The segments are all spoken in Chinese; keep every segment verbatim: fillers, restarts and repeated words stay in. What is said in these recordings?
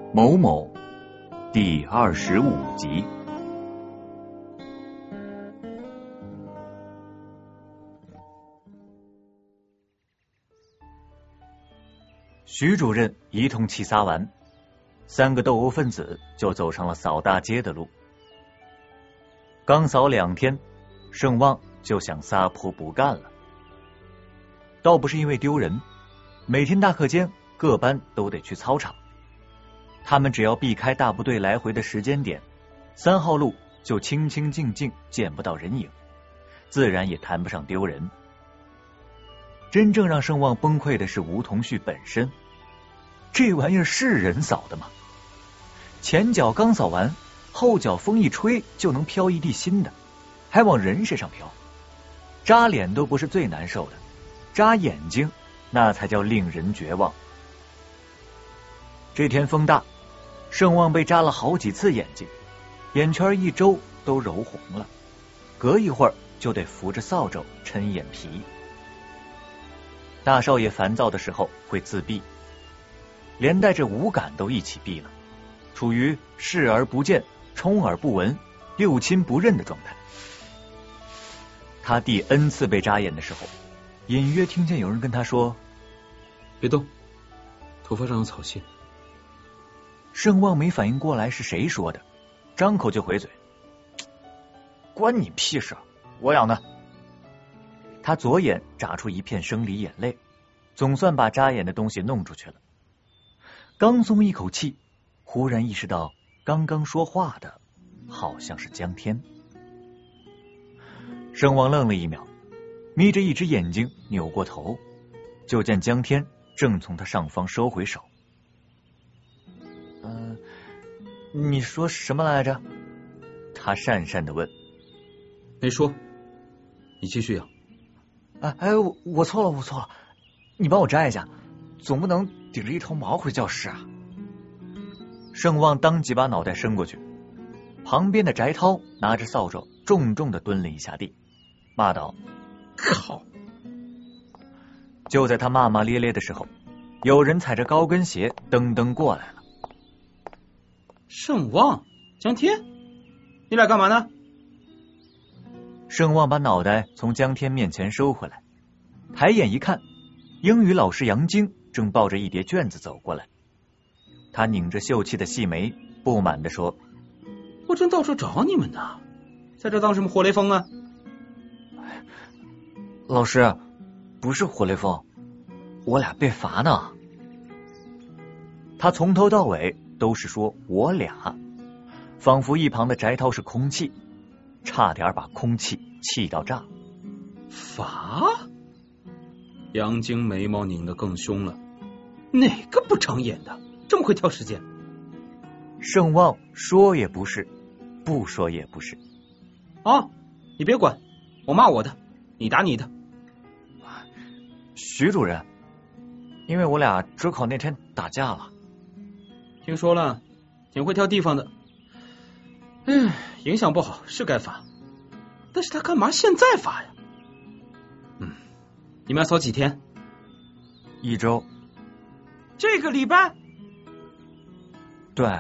某某第二十五集。徐主任一通气撒完，三个斗殴分子就走上了扫大街的路。刚扫两天，盛旺就想撒泼不干了。倒不是因为丢人，每天大课间各班都得去操场，他们只要避开大部队来回的时间点，三号路就清清静静，见不到人影，自然也谈不上丢人。真正让盛旺崩溃的是吴同旭本身，这玩意儿是人扫的吗？前脚刚扫完，后脚风一吹就能飘一地新的，还往人身上飘。扎脸都不是最难受的，扎眼睛那才叫令人绝望。这天风大，盛旺被扎了好几次眼睛，眼圈一周都揉红了，隔一会儿就得扶着扫帚抻眼皮。大少爷烦躁的时候会自闭，连带着五感都一起闭了，处于视而不见、充耳不闻、六亲不认的状态。他第 N 次被扎眼的时候，隐约听见有人跟他说：“ 别动，头发上有草屑。” 盛旺没反应过来是谁说的，张口就回嘴：“关你屁事，我养的。”他左眼眨出一片生理眼泪，总算把扎眼的东西弄出去了。刚松一口气，忽然意识到刚刚说话的好像是江天。盛旺愣了一秒，眯着一只眼睛扭过头，就见江天正从他上方收回手。嗯、呃，你说什么来着？他讪讪的问。 没说，你继续养。 哎哎，我我错了，我错了，你帮我摘一下，总不能顶着一头毛回教室啊！盛旺当即把脑袋伸过去，旁边的翟涛拿着扫帚重重的蹲了一下地，骂道：“ 靠！” 就在他骂骂咧咧的时候，有人踩着高跟鞋噔噔过来了。 盛旺、江天，你俩干嘛呢？ 盛旺把脑袋从江天面前收回来，抬眼一看，英语老师杨晶正抱着一叠卷子走过来。他拧着秀气的细眉，不满地说：“ 我正到处找你们呢，在这当什么活雷锋啊？” 老师，不是活雷锋，我俩被罚呢。他从头到尾都是说我俩，仿佛一旁的翟涛是空气，差点把空气气到炸。 罚？杨晶眉毛拧得更凶了，哪个不长眼的这么会挑时间？ 盛旺说也不是，不说也不是。 啊，你别管，我骂我的，你打你的。 徐主任，因为我俩周考那天打架了。 听说了，挺会挑地方的。嗯，影响不好是该罚，但是他干嘛现在罚呀？嗯，你们要扫几天？ 一周。 这个礼拜？ 对。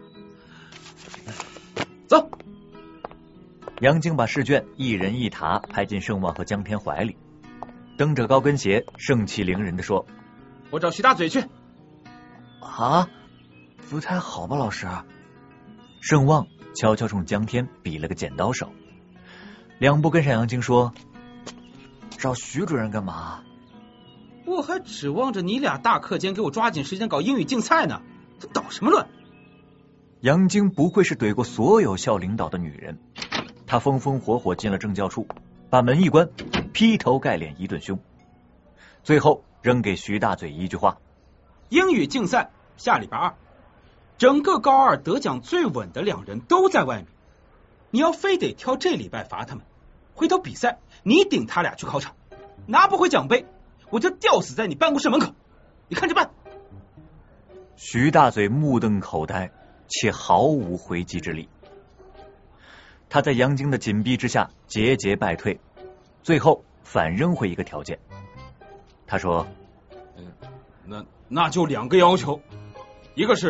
走。 杨晶把试卷一人一沓拍进盛旺和江天怀里，蹬着高跟鞋盛气凌人的说：“ 我找徐大嘴去。” 啊，不太好吧，老师？盛旺悄悄冲江天比了个剪刀手，两步跟上杨晶说：“找徐主任干嘛？” 我还指望着你俩大课间给我抓紧时间搞英语竞赛呢，这捣什么乱？ 杨晶不愧是怼过所有校领导的女人，她风风火火进了政教处，把门一关，劈头盖脸一顿凶，最后扔给徐大嘴一句话：“ 英语竞赛下礼拜二，整个高二得奖最稳的两人都在外面，你要非得挑这礼拜罚他们，回头比赛你顶他俩去考场，拿不回奖杯，我就吊死在你办公室门口，你看着办。” 徐大嘴目瞪口呆，且毫无回击之力。他在杨晶的紧逼之下节节败退，最后反扔回一个条件。他说：“ 嗯，那那就两个要求，一个是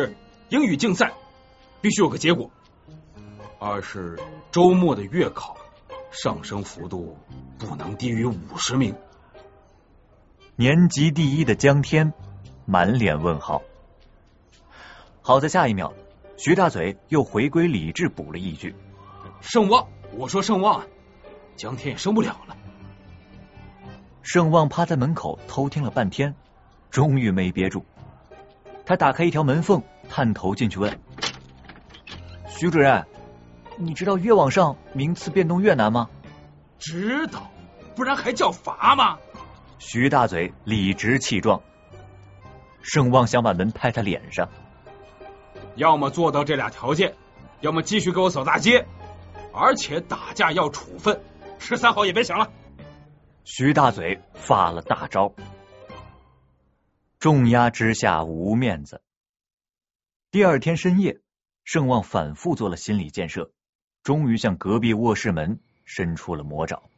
英语竞赛必须有个结果。二是周末的月考上升幅度不能低于五十名。 年级第一的江天满脸问号。好在下一秒，徐大嘴又回归理智，补了一句： 盛旺，我说盛旺，江天也升不了了。 盛旺趴在门口偷听了半天，终于没憋住，他打开一条门缝，探头进去问：徐主任，你知道越往上名次变动越难吗？ 知道，不然还叫罚吗？ 徐大嘴理直气壮。盛旺想把门拍他脸上。 要么做到这俩条件，要么继续给我扫大街，而且打架要处分，十三号也别想了。 徐大嘴发了大招。重压之下无面子。第二天深夜，盛旺反复做了心理建设，终于向隔壁卧室门伸出了魔爪。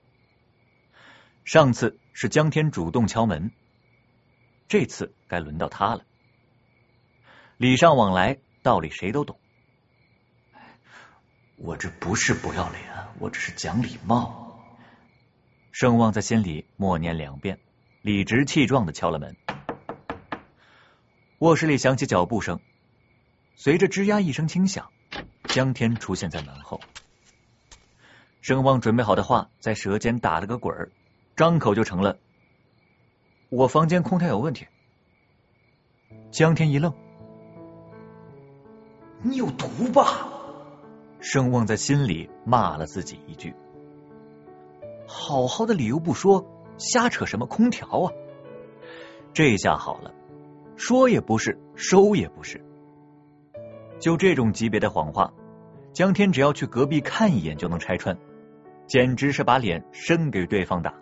上次是江天主动敲门，这次该轮到他了。礼尚往来，道理谁都懂。我这不是不要脸，我只是讲礼貌。盛旺在心里默念两遍，理直气壮地敲了门。卧室里响起脚步声，随着吱呀一声轻响，江天出现在门后。盛旺准备好的话在舌尖打了个滚儿，张口就成了：我房间空调有问题。江天一愣：你有毒吧？盛旺在心里骂了自己一句。好好的理由不说，瞎扯什么空调啊？这下好了，说也不是，收也不是。就这种级别的谎话，江天只要去隔壁看一眼就能拆穿，简直是把脸伸给对方打。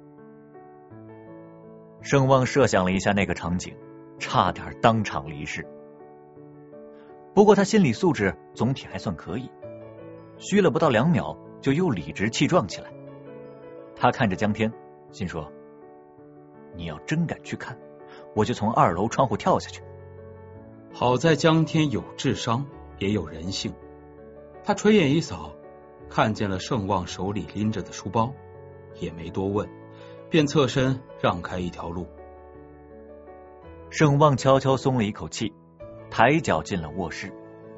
盛旺设想了一下那个场景，差点当场离世。不过他心理素质总体还算可以，虚了不到两秒就又理直气壮起来。他看着江天，心说：你要真敢去看，我就从二楼窗户跳下去。 好在江天有智商也有人性，他垂眼一扫，看见了盛旺手里拎着的书包，也没多问，便侧身让开一条路。 盛旺悄悄松了一口气，抬脚进了卧室。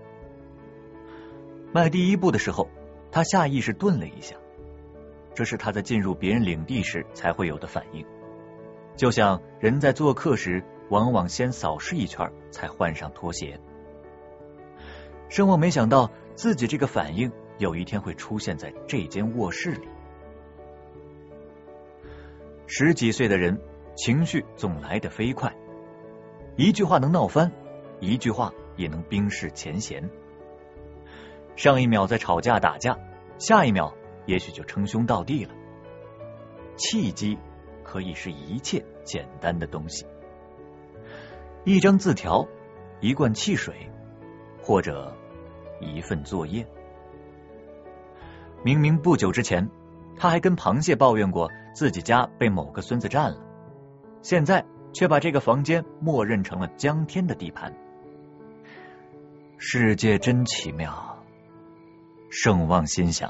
迈第一步的时候，他下意识顿了一下，这是他在进入别人领地时才会有的反应，就像人在做客时往往先扫视一圈才换上拖鞋。盛旺没想到自己这个反应有一天会出现在这间卧室里。十几岁的人情绪总来得飞快，一句话能闹翻，一句话也能冰释前嫌。上一秒在吵架打架，下一秒也许就称兄道弟了。契机可以是一切简单的东西，一张字条，一罐汽水，或者一份作业。明明不久之前他还跟螃蟹抱怨过自己家被某个孙子占了，现在却把这个房间默认成了江天的地盘。世界真奇妙，盛旺心想。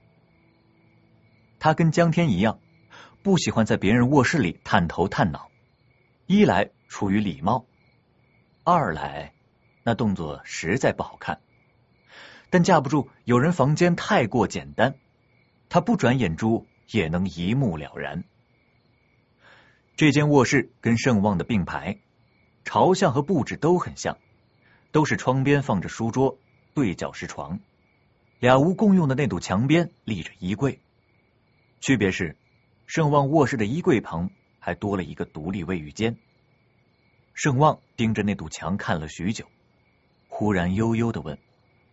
他跟江天一样，不喜欢在别人卧室里探头探脑，一来出于礼貌，二来那动作实在不好看，但架不住有人房间太过简单，他不转眼珠也能一目了然。这间卧室跟盛旺的并排，朝向和布置都很像，都是窗边放着书桌，对角是床，俩屋共用的那堵墙边立着衣柜，区别是盛旺卧室的衣柜旁还多了一个独立卫浴间。盛旺盯着那堵墙看了许久，忽然悠悠地问：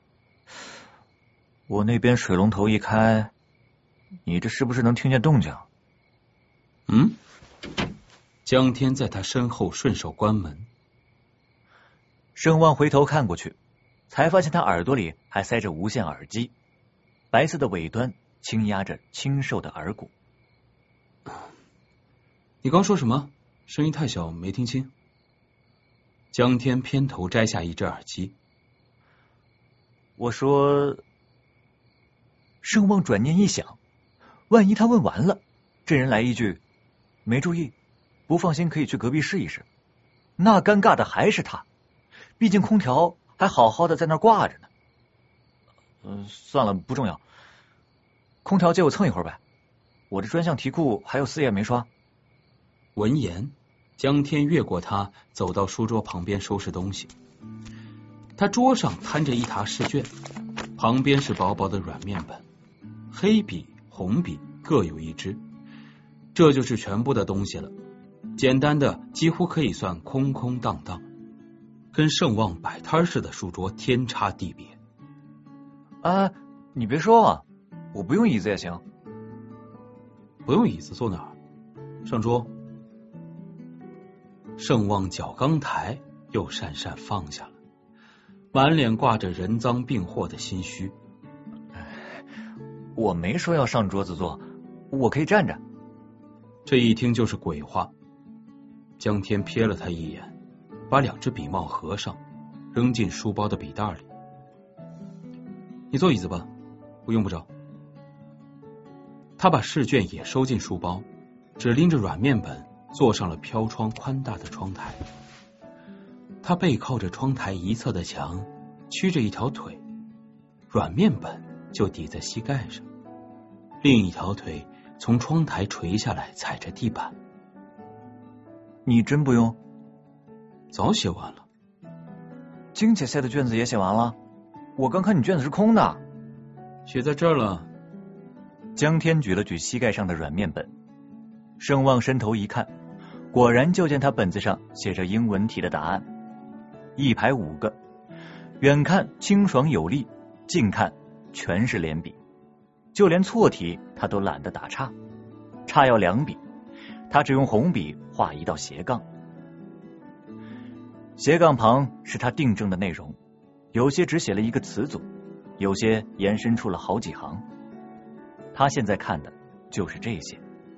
我那边水龙头一开，你这是不是能听见动静？ 嗯？江天在他身后顺手关门。 盛旺回头看过去，才发现他耳朵里还塞着无线耳机，白色的尾端轻压着清瘦的耳骨。 你刚说什么？声音太小，没听清。 江天偏头摘下一只耳机。 我说，盛望转念一想，万一他问完了，这人来一句没注意，不放心可以去隔壁试一试，那尴尬的还是他，毕竟空调还好好的在那儿挂着呢。嗯、呃，算了，不重要。空调借我蹭一会儿呗，我这专项题库还有四页没刷。 闻言，江天越过他，走到书桌旁边收拾东西。他桌上摊着一沓试卷，旁边是薄薄的软面本，黑笔、红笔各有一支，这就是全部的东西了。简单的几乎可以算空空荡荡，跟盛望摆摊式的书桌天差地别。 啊，你别说啊，我不用椅子也行。 不用椅子坐哪儿？上桌。盛望脚刚抬，又讪讪放下了，满脸挂着人赃并获的心虚。 我没说要上桌子坐，我可以站着。 这一听就是鬼话。江天瞥了他一眼，把两只笔帽合上，扔进书包的笔袋里。你坐椅子吧，我用不着。他把试卷也收进书包，只拎着软面本坐上了飘窗宽大的窗台。他背靠着窗台一侧的墙，曲着一条腿，软面本就抵在膝盖上，另一条腿从窗台垂下来踩着地板。 你真不用？ 早写完了。 金姐写的卷子也写完了？我刚看你卷子是空的。 写在这儿了。 江天举了举膝盖上的软面本，盛望伸头一看，果然就见他本子上写着英文题的答案，一排五个，远看清爽有力，近看全是连笔，就连错题他都懒得打叉，叉要两笔，他只用红笔画一道斜杠，斜杠旁是他订正的内容，有些只写了一个词组，有些延伸出了好几行，他现在看的就是这些。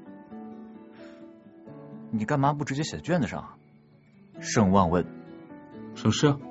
你干嘛不直接写在卷子上啊？盛望问。 省事啊。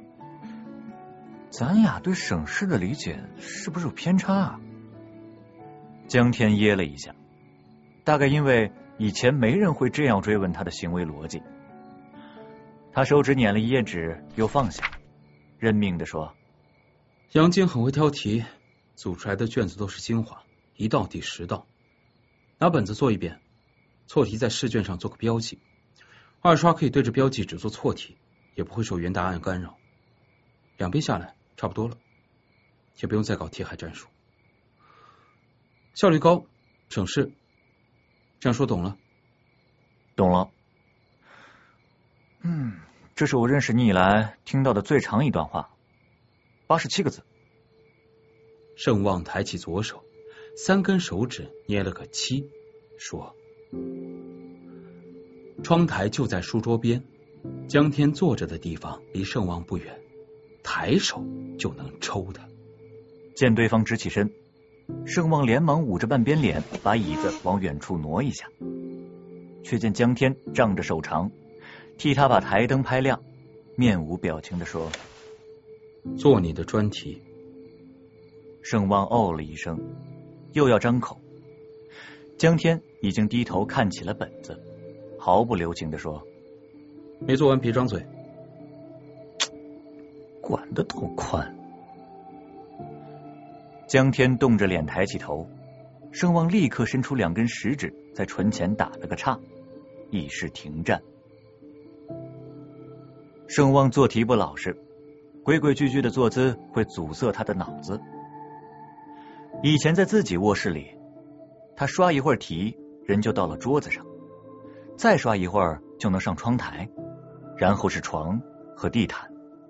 咱俩对省事的理解是不是有偏差啊？江天噎了一下，大概因为以前没人会这样追问他的行为逻辑。他手指捻了一页纸又放下，认命地说， 杨晶很会挑题，组出来的卷子都是精华，一道抵十道。拿本子做一遍，错题在试卷上做个标记，二刷可以对着标记只做错题，也不会受原答案干扰。两遍下来差不多了，也不用再搞题海战术，效率高，省事。这样说懂了？ 懂了。嗯，这是我认识你以来听到的最长一段话，八十七个字。 盛望抬起左手，三根手指捏了个七，说：窗台就在书桌边，江天坐着的地方离盛望不远，抬手就能抽他。 见对方直起身，盛望连忙捂着半边脸，把椅子往远处挪一下，却见江天仗着手长，替他把台灯拍亮，面无表情地说： 做你的专题。 盛望哦了一声，又要张口，江天已经低头看起了本子，毫不留情地说： 没做完别张嘴。 管得多宽。江天冻着脸抬起头，盛望立刻伸出两根食指在唇前打了个叉，以示停战。盛望做题不老实，规规矩矩的坐姿会阻塞他的脑子。以前在自己卧室里，他刷一会儿题，人就到了桌子上，再刷一会儿就能上窗台，然后是床和地毯。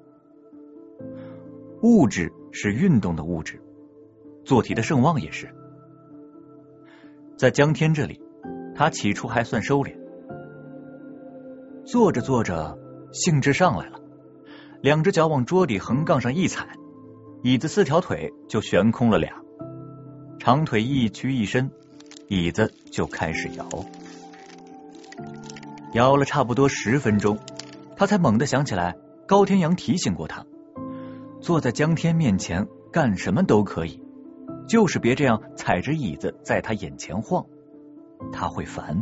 物质是运动的物质，做题的盛望也是。在江天这里，他起初还算收敛，做着做着兴致上来了，两只脚往桌底横杠上一踩，椅子四条腿就悬空了俩，长腿一屈一伸，椅子就开始摇。摇了差不多十分钟， 他才猛地想起来高天阳提醒过他，坐在江天面前干什么都可以，就是别这样踩着椅子在他眼前晃，他会烦。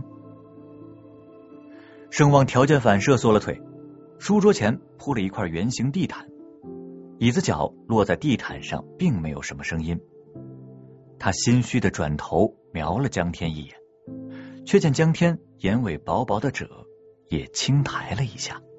盛旺条件反射缩了腿，书桌前铺了一块圆形地毯，椅子脚落在地毯上并没有什么声音。他心虚的转头瞄了江天一眼，却见江天眼尾薄薄的褶也轻抬了一下。